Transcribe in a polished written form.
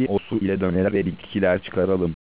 ki o su ile döner ve bitkiler çıkaralım.